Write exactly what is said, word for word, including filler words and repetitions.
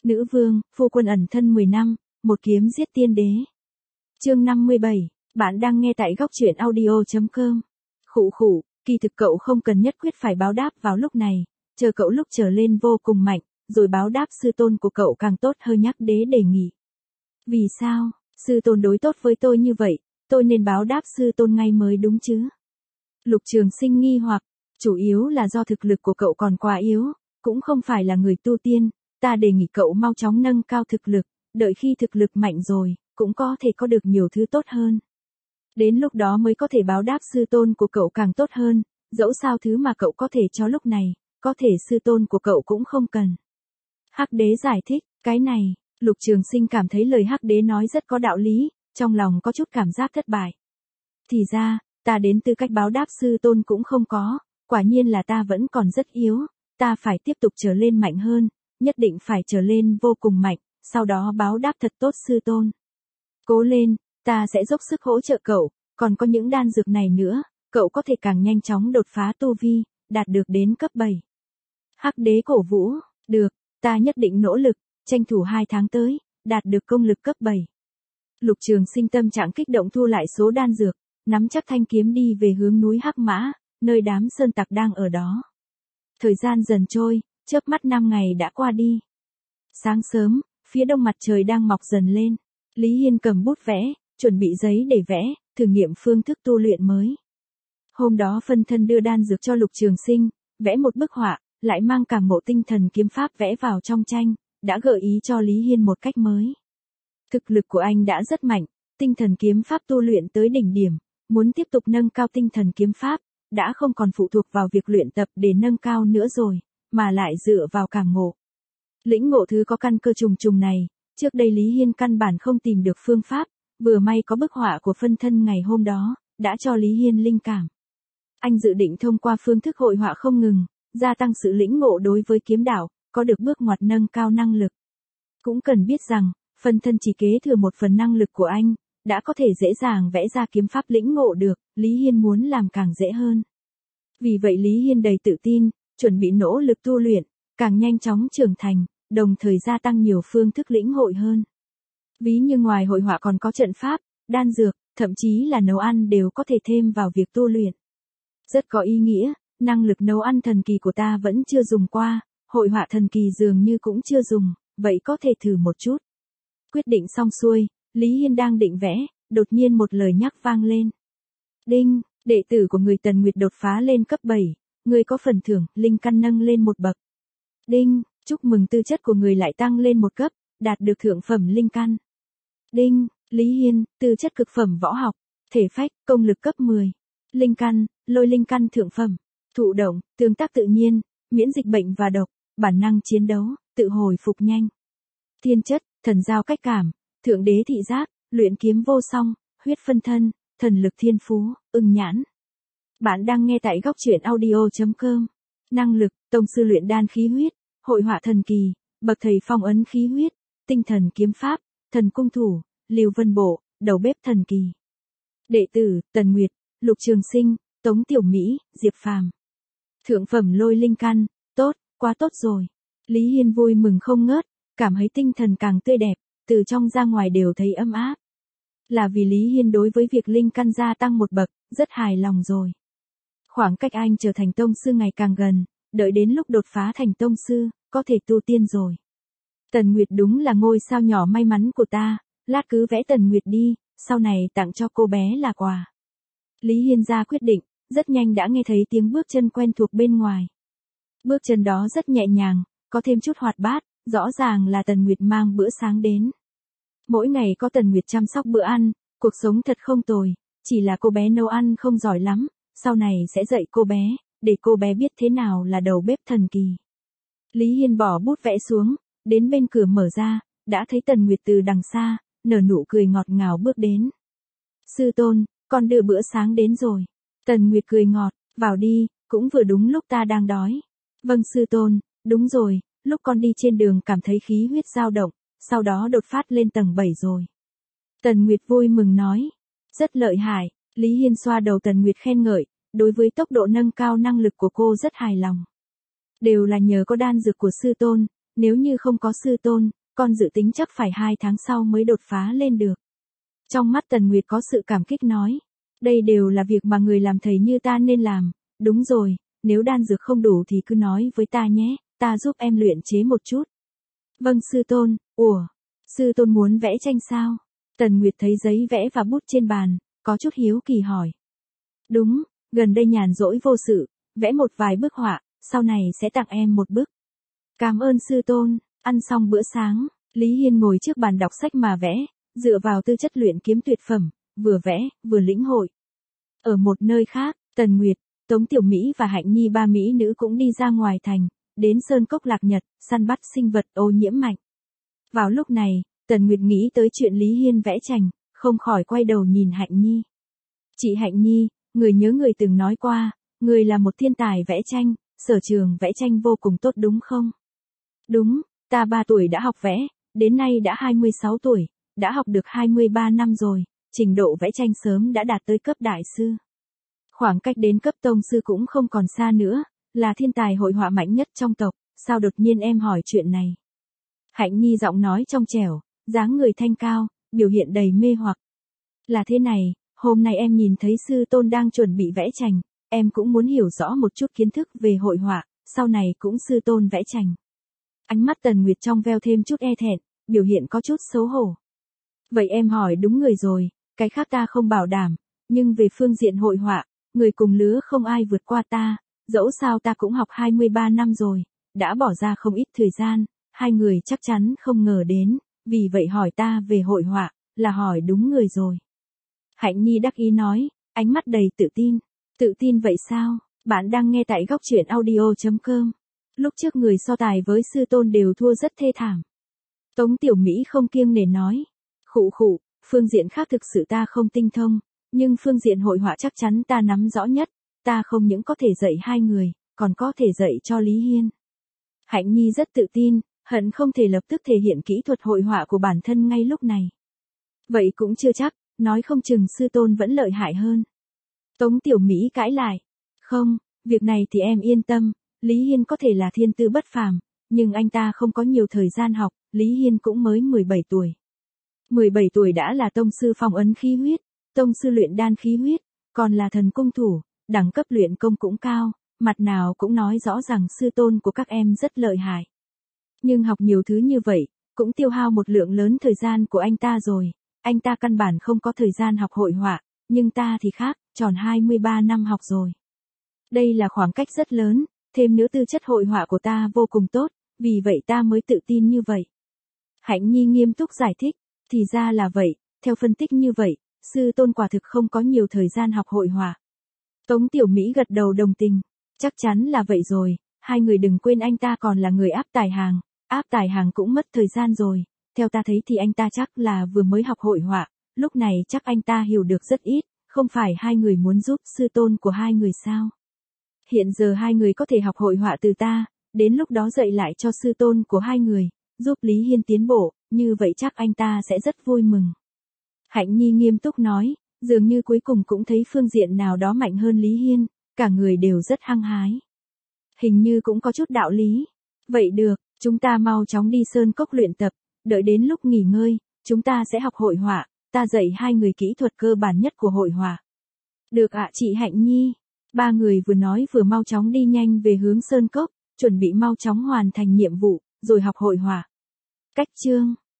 Nữ vương, phu quân ẩn thân mười năm, một kiếm giết tiên đế. Chương năm mươi bảy, bạn đang nghe tại góc truyện audio chấm com. Khụ khụ, kỳ thực cậu không cần nhất quyết phải báo đáp vào lúc này, chờ cậu lúc trở lên vô cùng mạnh, rồi báo đáp sư tôn của cậu càng tốt, hơi nhắc đế đề nghị. Vì sao, sư tôn đối tốt với tôi như vậy, tôi nên báo đáp sư tôn ngay mới đúng chứ? Lục Trường Sinh nghi hoặc, chủ yếu là do thực lực của cậu còn quá yếu, cũng không phải là người tu tiên, ta đề nghị cậu mau chóng nâng cao thực lực, đợi khi thực lực mạnh rồi, cũng có thể có được nhiều thứ tốt hơn. Đến lúc đó mới có thể báo đáp sư tôn của cậu càng tốt hơn, dẫu sao thứ mà cậu có thể cho lúc này, có thể sư tôn của cậu cũng không cần. Hắc đế giải thích, cái này, Lục Trường Sinh cảm thấy lời Hắc đế nói rất có đạo lý, trong lòng có chút cảm giác thất bại. Thì ra, ta đến tư cách báo đáp sư tôn cũng không có, quả nhiên là ta vẫn còn rất yếu, ta phải tiếp tục trở lên mạnh hơn, nhất định phải trở lên vô cùng mạnh, sau đó báo đáp thật tốt sư tôn. Cố lên, ta sẽ dốc sức hỗ trợ cậu, còn có những đan dược này nữa, cậu có thể càng nhanh chóng đột phá tu vi, đạt được đến cấp bảy. Hắc đế cổ vũ, được, ta nhất định nỗ lực, tranh thủ hai tháng tới, đạt được công lực cấp bảy. Lục Trường Sinh tâm trạng kích động thu lại số đan dược, nắm chắc thanh kiếm đi về hướng núi Hắc Mã, nơi đám sơn tặc đang ở đó. Thời gian dần trôi, chớp mắt năm ngày đã qua đi. Sáng sớm, phía đông mặt trời đang mọc dần lên, Lý Hiên cầm bút vẽ, chuẩn bị giấy để vẽ, thử nghiệm phương thức tu luyện mới. Hôm đó phân thân đưa đan dược cho Lục Trường Sinh, vẽ một bức họa, lại mang cả mộ tinh thần kiếm pháp vẽ vào trong tranh, đã gợi ý cho Lý Hiên một cách mới. Thực lực của anh đã rất mạnh, tinh thần kiếm pháp tu luyện tới đỉnh điểm, muốn tiếp tục nâng cao tinh thần kiếm pháp, đã không còn phụ thuộc vào việc luyện tập để nâng cao nữa rồi, mà lại dựa vào cảm ngộ. Lĩnh ngộ thứ có căn cơ trùng trùng này, trước đây Lý Hiên căn bản không tìm được phương pháp, vừa may có bức họa của phân thân ngày hôm đó, đã cho Lý Hiên linh cảm. Anh dự định thông qua phương thức hội họa không ngừng, gia tăng sự lĩnh ngộ đối với kiếm đạo, có được bước ngoặt nâng cao năng lực. Cũng cần biết rằng, phân thân chỉ kế thừa một phần năng lực của anh, đã có thể dễ dàng vẽ ra kiếm pháp lĩnh ngộ được, Lý Hiên muốn làm càng dễ hơn. Vì vậy Lý Hiên đầy tự tin, chuẩn bị nỗ lực tu luyện, càng nhanh chóng trưởng thành, đồng thời gia tăng nhiều phương thức lĩnh hội hơn. Ví như ngoài hội họa còn có trận pháp, đan dược, thậm chí là nấu ăn đều có thể thêm vào việc tu luyện. Rất có ý nghĩa, năng lực nấu ăn thần kỳ của ta vẫn chưa dùng qua, hội họa thần kỳ dường như cũng chưa dùng, vậy có thể thử một chút. Quyết định xong xuôi, Lý Hiên đang định vẽ, đột nhiên một lời nhắc vang lên. Đinh, đệ tử của người Tần Nguyệt đột phá lên cấp bảy, người có phần thưởng, linh căn nâng lên một bậc. Đinh, chúc mừng tư chất của người lại tăng lên một cấp, đạt được thượng phẩm linh căn. Đinh, Lý Hiên, tư chất cực phẩm võ học, thể phách, công lực cấp mười. Linh căn, lôi linh căn thượng phẩm, thụ động, tương tác tự nhiên, miễn dịch bệnh và độc, bản năng chiến đấu, tự hồi phục nhanh. Thiên chất, thần giao cách cảm, thượng đế thị giác, luyện kiếm vô song, huyết phân thân, thần lực thiên phú, ưng nhãn. Bạn đang nghe tại góc truyện audio chấm com. Năng lực, tông sư luyện đan khí huyết, hội họa thần kỳ, bậc thầy phong ấn khí huyết, tinh thần kiếm pháp, thần cung thủ, Lưu Vân Bộ, đầu bếp thần kỳ. Đệ tử, Tần Nguyệt, Lục Trường Sinh, Tống Tiểu Mỹ, Diệp Phàm. Thượng phẩm lôi linh căn, tốt, quá tốt rồi. Lý Hiên vui mừng không ngớt, cảm thấy tinh thần càng tươi đẹp, từ trong ra ngoài đều thấy ấm áp. Là vì Lý Hiên đối với việc linh căn gia tăng một bậc, rất hài lòng rồi. Khoảng cách anh trở thành tông sư ngày càng gần, đợi đến lúc đột phá thành tông sư, có thể tu tiên rồi. Tần Nguyệt đúng là ngôi sao nhỏ may mắn của ta, lát cứ vẽ Tần Nguyệt đi, sau này tặng cho cô bé là quà. Lý Hiên ra quyết định, rất nhanh đã nghe thấy tiếng bước chân quen thuộc bên ngoài. Bước chân đó rất nhẹ nhàng, có thêm chút hoạt bát, rõ ràng là Tần Nguyệt mang bữa sáng đến. Mỗi ngày có Tần Nguyệt chăm sóc bữa ăn, cuộc sống thật không tồi, chỉ là cô bé nấu ăn không giỏi lắm, sau này sẽ dạy cô bé, để cô bé biết thế nào là đầu bếp thần kỳ. Lý Hiên bỏ bút vẽ xuống, đến bên cửa mở ra, đã thấy Tần Nguyệt từ đằng xa, nở nụ cười ngọt ngào bước đến. Sư tôn, con đưa bữa sáng đến rồi. Tần Nguyệt cười ngọt, vào đi, cũng vừa đúng lúc ta đang đói. Vâng sư tôn, đúng rồi, lúc con đi trên đường cảm thấy khí huyết dao động, sau đó đột phát lên tầng bảy rồi. Tần Nguyệt vui mừng nói, rất lợi hại, Lý Hiên xoa đầu Tần Nguyệt khen ngợi, đối với tốc độ nâng cao năng lực của cô rất hài lòng. Đều là nhờ có đan dược của sư tôn, Nếu như không có sư tôn, con dự tính chắc phải hai tháng sau mới đột phá lên được. Trong mắt Tần Nguyệt có sự cảm kích nói. Đây đều là việc mà người làm thầy như ta nên làm. Đúng rồi, nếu đan dược không đủ thì cứ nói với ta nhé, ta giúp em luyện chế một chút. Vâng sư tôn. Ủa, sư tôn muốn vẽ tranh sao? Tần Nguyệt thấy giấy vẽ và bút trên bàn, có chút hiếu kỳ hỏi. Đúng, gần đây nhàn rỗi vô sự, vẽ một vài bức họa, sau này sẽ tặng em một bức. Cảm ơn sư tôn. Ăn xong bữa sáng, Lý Hiên ngồi trước bàn đọc sách mà vẽ, dựa vào tư chất luyện kiếm tuyệt phẩm, vừa vẽ, vừa lĩnh hội. Ở một nơi khác, Tần Nguyệt, Tống Tiểu Mỹ và Hạnh Nhi ba mỹ nữ cũng đi ra ngoài thành, đến Sơn Cốc Lạc Nhật, săn bắt sinh vật ô nhiễm mạnh. Vào lúc này, Tần Nguyệt nghĩ tới chuyện Lý Hiên vẽ tranh, không khỏi quay đầu nhìn Hạnh Nhi. Chị Hạnh Nhi, người nhớ người từng nói qua, người là một thiên tài vẽ tranh, sở trường vẽ tranh vô cùng tốt đúng không? Đúng, ta ba tuổi đã học vẽ, đến nay đã hai mươi sáu tuổi, đã học được hai mươi ba năm rồi, trình độ vẽ tranh sớm đã đạt tới cấp đại sư. Khoảng cách đến cấp tông sư cũng không còn xa nữa, là thiên tài hội họa mạnh nhất trong tộc, sao đột nhiên em hỏi chuyện này? Hạnh Nhi giọng nói trong trẻo, dáng người thanh cao, biểu hiện đầy mê hoặc. Là thế này, hôm nay em nhìn thấy sư tôn đang chuẩn bị vẽ tranh, em cũng muốn hiểu rõ một chút kiến thức về hội họa, sau này cũng sư tôn vẽ tranh. Ánh mắt Tần Nguyệt trong veo thêm chút e thẹn, biểu hiện có chút xấu hổ. Vậy em hỏi đúng người rồi, cái khác ta không bảo đảm, nhưng về phương diện hội họa, người cùng lứa không ai vượt qua ta, dẫu sao ta cũng học hai mươi ba năm rồi, đã bỏ ra không ít thời gian, hai người chắc chắn không ngờ đến, vì vậy hỏi ta về hội họa, là hỏi đúng người rồi. Hạnh Nhi đắc ý nói, ánh mắt đầy tự tin. Tự tin vậy sao? Bạn đang nghe tại góc truyện audio chấm com. Lúc trước người so tài với sư tôn đều thua rất thê thảm. Tống Tiểu Mỹ không kiêng nể nói. Khụ khụ, phương diện khác thực sự ta không tinh thông, nhưng phương diện hội họa chắc chắn ta nắm rõ nhất, ta không những có thể dạy hai người, còn có thể dạy cho Lý Hiên. Hạnh Nhi rất tự tin, hận không thể lập tức thể hiện kỹ thuật hội họa của bản thân ngay lúc này. Vậy cũng chưa chắc, nói không chừng sư tôn vẫn lợi hại hơn. Tống Tiểu Mỹ cãi lại. Không, việc này thì em yên tâm, Lý Hiên có thể là thiên tư bất phàm, nhưng anh ta không có nhiều thời gian học, Lý Hiên cũng mới mười bảy tuổi. mười bảy tuổi đã là tông sư phong ấn khí huyết, tông sư luyện đan khí huyết, còn là thần cung thủ, đẳng cấp luyện công cũng cao, mặt nào cũng nói rõ rằng sư tôn của các em rất lợi hại. Nhưng học nhiều thứ như vậy, cũng tiêu hao một lượng lớn thời gian của anh ta rồi, anh ta căn bản không có thời gian học hội họa, nhưng ta thì khác, tròn hai mươi ba năm học rồi. Đây là khoảng cách rất lớn, thêm nữa tư chất hội họa của ta vô cùng tốt, vì vậy ta mới tự tin như vậy. Hạnh Nhi nghiêm túc giải thích, thì ra là vậy, theo phân tích như vậy, sư tôn quả thực không có nhiều thời gian học hội họa. Tống Tiểu Mỹ gật đầu đồng tình, chắc chắn là vậy rồi, hai người đừng quên anh ta còn là người áp tải hàng, áp tải hàng cũng mất thời gian rồi, theo ta thấy thì anh ta chắc là vừa mới học hội họa, lúc này chắc anh ta hiểu được rất ít, không phải hai người muốn giúp sư tôn của hai người sao? Hiện giờ hai người có thể học hội họa từ ta, đến lúc đó dạy lại cho sư tôn của hai người, giúp Lý Hiên tiến bộ, như vậy chắc anh ta sẽ rất vui mừng. Hạnh Nhi nghiêm túc nói, dường như cuối cùng cũng thấy phương diện nào đó mạnh hơn Lý Hiên, cả người đều rất hăng hái. Hình như cũng có chút đạo lý. Vậy được, chúng ta mau chóng đi sơn cốc luyện tập, đợi đến lúc nghỉ ngơi, chúng ta sẽ học hội họa, ta dạy hai người kỹ thuật cơ bản nhất của hội họa. Được ạ chị Hạnh Nhi. Ba người vừa nói vừa mau chóng đi nhanh về hướng sơn cốc, chuẩn bị mau chóng hoàn thành nhiệm vụ, rồi học hội họa. Cách chương